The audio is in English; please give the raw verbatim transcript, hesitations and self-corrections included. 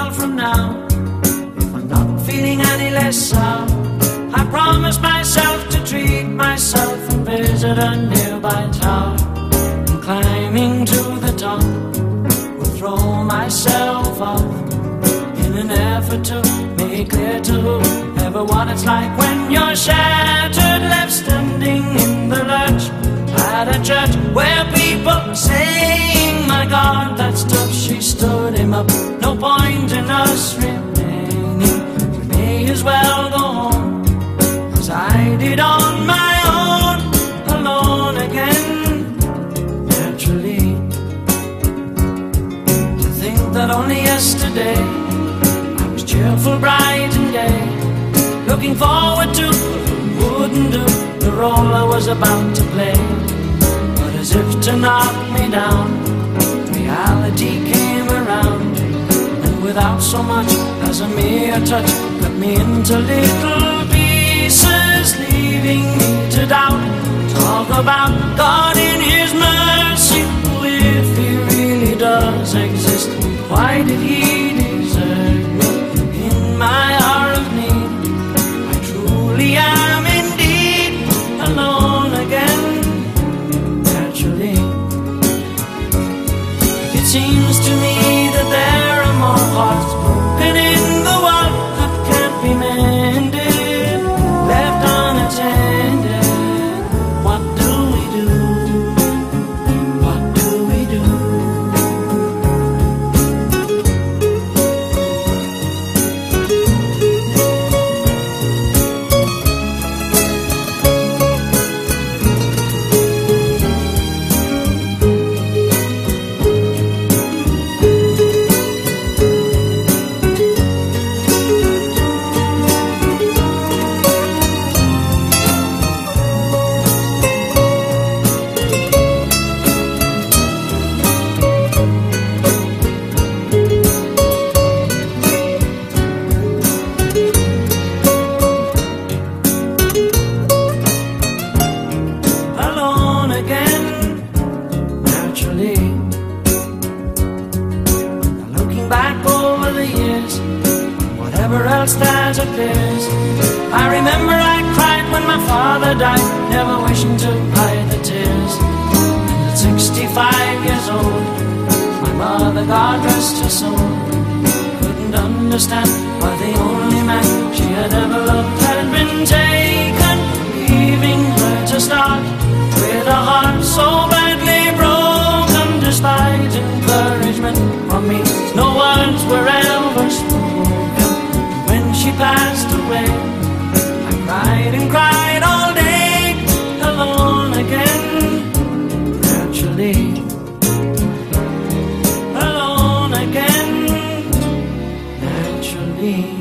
while from now, if I'm not feeling any less sour, I promise myself to treat myself and visit a nearby tower. And climbing to the top, will throw myself off in an effort to make clear to whoever what it's like when you're shattered, left standing in the lurch at a church where people are saying, my God, that stuff, she stood him up. No point in us remaining, we may as well go home, as I did on my own, alone again, naturally. To think that only yesterday I was cheerful, bright and gay, looking forward to what wouldn't do the role I was about to play. But as if to knock me down, reality came around, and without so much as a mere touch, cut me into little pieces, leaving me to doubt. Talk about God in His mercy, if He really does exist, why did He desert me in my hour of need? I truly am indeed alone again, naturally. It seems to me that there are more hearts broken in the world that can't be mended, left unattended. What do we do? What do we do? Back over the years, whatever else that appears, I remember I cried when my father died, never wishing to hide the tears. And at sixty-five years old, my mother, God rest her soul, couldn't understand why the only man she had ever loved had been taken, leaving her to start with a heart so badly broken. Despite encouragement from me, no words were ever spoken. When she passed away, I cried and cried all day, alone again, naturally. Alone again, naturally.